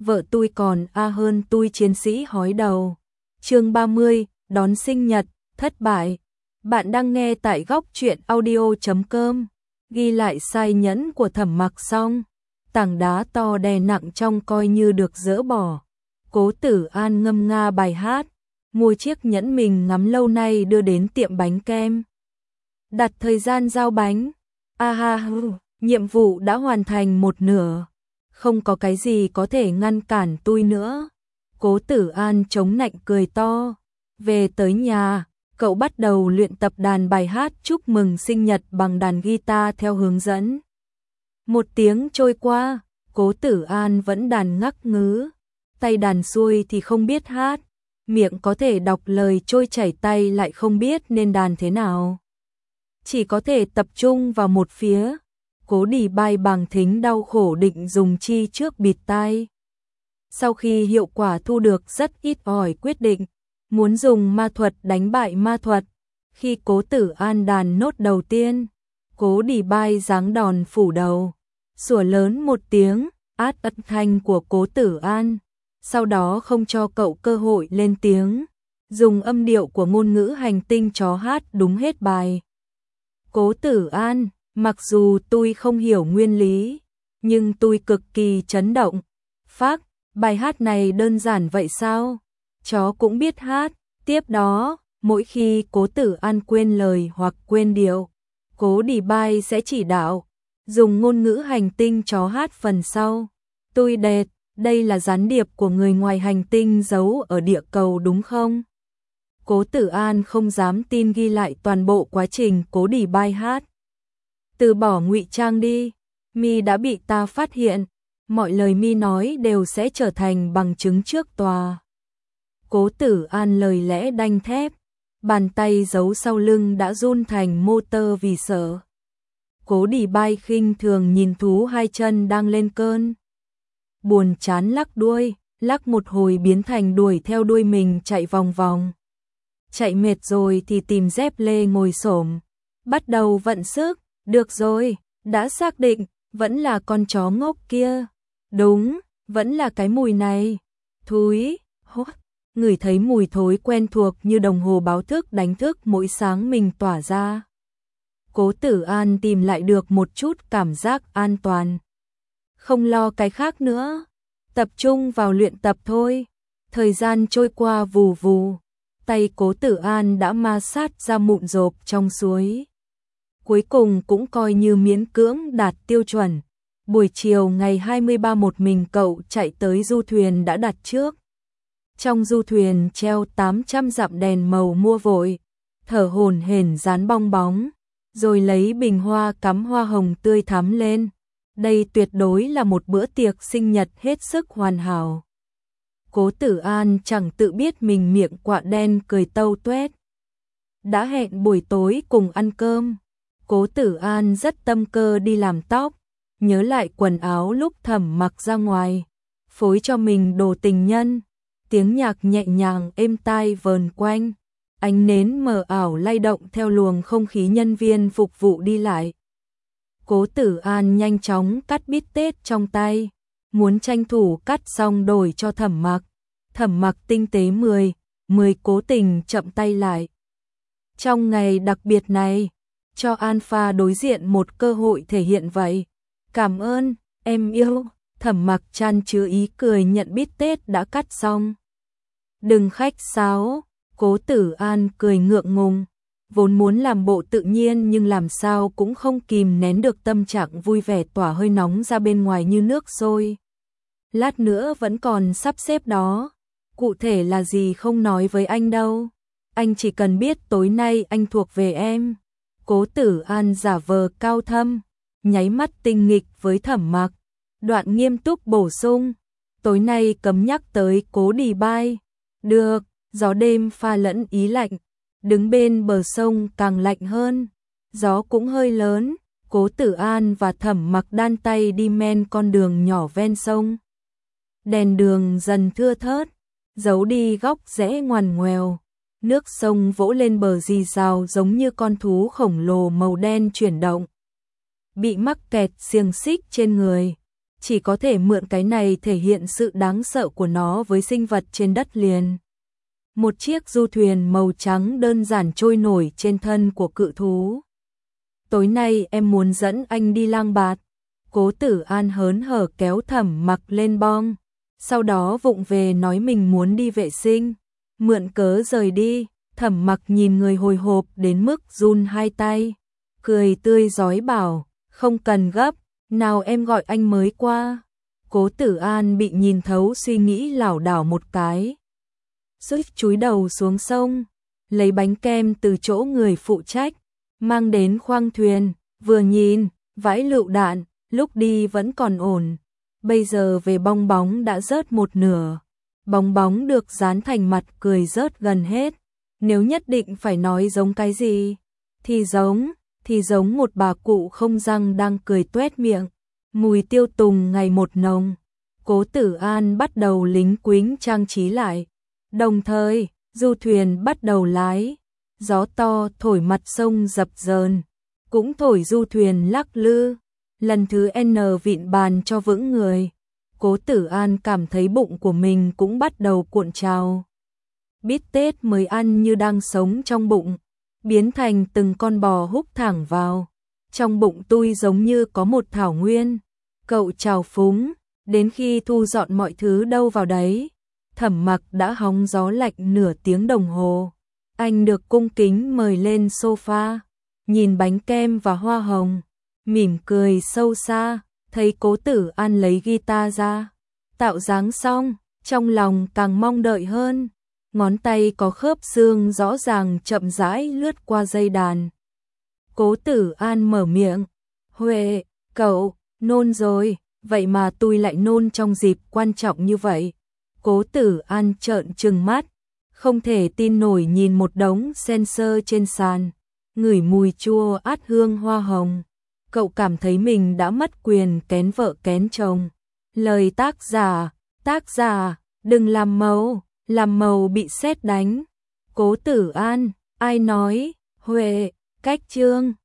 vợ tôi còn hơn tôi chiến sĩ hói đầu. Chương 30, đón sinh nhật, thất bại. Bạn đang nghe tại góc truyện audio.com. Ghi lại sai nhẫn của Thẩm Mặc xong, tảng đá to đè nặng trong coi như được dỡ bỏ. Cố Tử An ngâm nga bài hát, mua chiếc nhẫn mình ngắm lâu nay đưa đến tiệm bánh kem. Đặt thời gian giao bánh. Nhiệm vụ đã hoàn thành một nửa. Không có cái gì có thể ngăn cản tôi nữa. Cố Tử An chống nạnh cười to. Về tới nhà, cậu bắt đầu luyện tập đàn bài hát chúc mừng sinh nhật bằng đàn guitar theo hướng dẫn. Một tiếng trôi qua, Cố Tử An vẫn đàn ngắc ngứ. Tay đàn xuôi thì không biết hát, miệng có thể đọc lời trôi chảy tay lại không biết nên đàn thế nào. Chỉ có thể tập trung vào một phía. Cố Đỉ Bai bằng thính đau khổ định dùng chi trước bịt tai. Sau khi hiệu quả thu được rất ít ỏi quyết định, muốn dùng ma thuật đánh bại ma thuật. Khi Cố Tử An đàn nốt đầu tiên, Cố Đỉ Bai giáng đòn phủ đầu, sủa lớn một tiếng, át âm thanh của Cố Tử An, sau đó không cho cậu cơ hội lên tiếng, dùng âm điệu của ngôn ngữ hành tinh chó hát đúng hết bài. Cố Tử An, mặc dù tôi không hiểu nguyên lý, nhưng tôi cực kỳ chấn động. Phác, bài hát này đơn giản vậy sao? Chó cũng biết hát. Tiếp đó, mỗi khi Cố Tử An quên lời hoặc quên điệu, Cố Đỉ Bai sẽ chỉ đạo, dùng ngôn ngữ hành tinh chó hát phần sau. Tôi đệt, đây là gián điệp của người ngoài hành tinh giấu ở địa cầu đúng không? Cố Tử An không dám tin ghi lại toàn bộ quá trình Cố Đỉ Bai hát. Từ bỏ ngụy trang đi, mi đã bị ta phát hiện, mọi lời mi nói đều sẽ trở thành bằng chứng trước tòa. Cố Tử An lời lẽ đanh thép, bàn tay giấu sau lưng đã run thành motor vì sợ. Cố Đỉ Bai khinh thường nhìn thú hai chân đang lên cơn. Buồn chán lắc đuôi, lắc một hồi biến thành đuổi theo đuôi mình chạy vòng vòng. Chạy mệt rồi thì tìm dép lê ngồi xổm, bắt đầu vận sức. Được rồi, đã xác định, vẫn là con chó ngốc kia. Đúng, vẫn là cái mùi này. Thúi, ngửi thấy mùi thối quen thuộc như đồng hồ báo thức đánh thức mỗi sáng mình tỏa ra. Cố Tử An tìm lại được một chút cảm giác an toàn. Không lo cái khác nữa, tập trung vào luyện tập thôi. Thời gian trôi qua vù vù, tay Cố Tử An đã ma sát ra mụn rộp trong suối. Cuối cùng cũng coi như miễn cưỡng đạt tiêu chuẩn. Buổi chiều ngày 23 một mình cậu chạy tới du thuyền đã đặt trước. Trong du thuyền treo 800 dặm đèn màu mua vội, thở hổn hển dán bong bóng, rồi lấy bình hoa cắm hoa hồng tươi thắm lên. Đây tuyệt đối là một bữa tiệc sinh nhật hết sức hoàn hảo. Cố Tử An chẳng tự biết mình miệng quạ đen cười tâu tuét. Đã hẹn buổi tối cùng ăn cơm. Cố Tử An rất tâm cơ đi làm tóc, nhớ lại quần áo lúc Thẩm Mặc ra ngoài, phối cho mình đồ tình nhân, tiếng nhạc nhẹ nhàng êm tai vờn quanh, ánh nến mờ ảo lay động theo luồng không khí nhân viên phục vụ đi lại. Cố Tử An nhanh chóng cắt bít tết trong tay, muốn tranh thủ cắt xong đổi cho Thẩm Mặc. Thẩm Mặc tinh tế 10 cố tình chậm tay lại. Trong ngày đặc biệt này, cho Alpha đối diện một cơ hội thể hiện vậy. Cảm ơn, em yêu. Thẩm Mặc chan chứa ý cười nhận bít tết đã cắt xong. Đừng khách sáo. Cố Tử An cười ngượng ngùng, vốn muốn làm bộ tự nhiên nhưng làm sao cũng không kìm nén được tâm trạng vui vẻ tỏa hơi nóng ra bên ngoài như nước sôi. Lát nữa vẫn còn sắp xếp đó. Cụ thể là gì không nói với anh đâu. Anh chỉ cần biết tối nay anh thuộc về em. Cố Tử An giả vờ cao thâm, nháy mắt tinh nghịch với Thẩm Mặc, đoạn nghiêm túc bổ sung, tối nay cấm nhắc tới Cố Đỉ Bai. Được, gió đêm pha lẫn ý lạnh, đứng bên bờ sông càng lạnh hơn, gió cũng hơi lớn. Cố Tử An và Thẩm Mặc đan tay đi men con đường nhỏ ven sông. Đèn đường dần thưa thớt, giấu đi góc rẽ ngoằn ngoèo. Nước sông vỗ lên bờ rì rào giống như con thú khổng lồ màu đen chuyển động. Bị mắc kẹt xiềng xích trên người. chỉ có thể mượn cái này thể hiện sự đáng sợ của nó với sinh vật trên đất liền. Một chiếc du thuyền màu trắng đơn giản trôi nổi trên thân của cự thú. Tối nay em muốn dẫn anh đi lang bạt. Cố Tử An hớn hở kéo Thẩm Mặc lên bong, sau đó vụng về nói mình muốn đi vệ sinh, mượn cớ rời đi. Thẩm Mặc nhìn người hồi hộp đến mức run hai tay, cười tươi rói bảo, không cần gấp, nào em gọi anh mới qua. Cố Tử An bị nhìn thấu suy nghĩ lảo đảo một cái, suýt chúi đầu xuống sông, lấy bánh kem từ chỗ người phụ trách, mang đến khoang thuyền, vừa nhìn, vãi lựu đạn, lúc đi vẫn còn ổn, bây giờ về bong bóng đã rớt một nửa. Bong bóng được dán thành mặt cười rớt gần hết. Nếu nhất định phải nói giống cái gì, thì giống một bà cụ không răng đang cười tuét miệng. Mùi tiêu tùng ngày một nồng. Cố Tử An bắt đầu lính quính trang trí lại. Đồng thời, du thuyền bắt đầu lái. Gió to thổi mặt sông dập dờn, cũng thổi du thuyền lắc lư. Lần thứ N vịn bàn cho vững người. Cố Tử An cảm thấy bụng của mình cũng bắt đầu cuộn trào. Bít tết mới ăn như đang sống trong bụng, biến thành từng con bò húc thẳng vào. Trong bụng tôi giống như có một thảo nguyên. Cậu trào phúng, đến khi thu dọn mọi thứ đâu vào đấy. Thẩm Mặc đã hóng gió lạnh nửa tiếng đồng hồ. Anh được cung kính mời lên sofa, nhìn bánh kem và hoa hồng, mỉm cười sâu xa, thấy Cố Tử An lấy guitar ra, tạo dáng xong, trong lòng càng mong đợi hơn. Ngón tay có khớp xương rõ ràng chậm rãi lướt qua dây đàn. Cố Tử An mở miệng, Huệ, cậu, nôn rồi, vậy mà tôi lại nôn trong dịp quan trọng như vậy. Cố Tử An trợn trừng mắt, không thể tin nổi nhìn một đống sensor trên sàn, ngửi mùi chua át hương hoa hồng. Cậu cảm thấy mình đã mất quyền kén vợ kén chồng. Lời tác giả, đừng làm màu bị sét đánh. Cố Tử An, ai nói, Huệ, cách chương.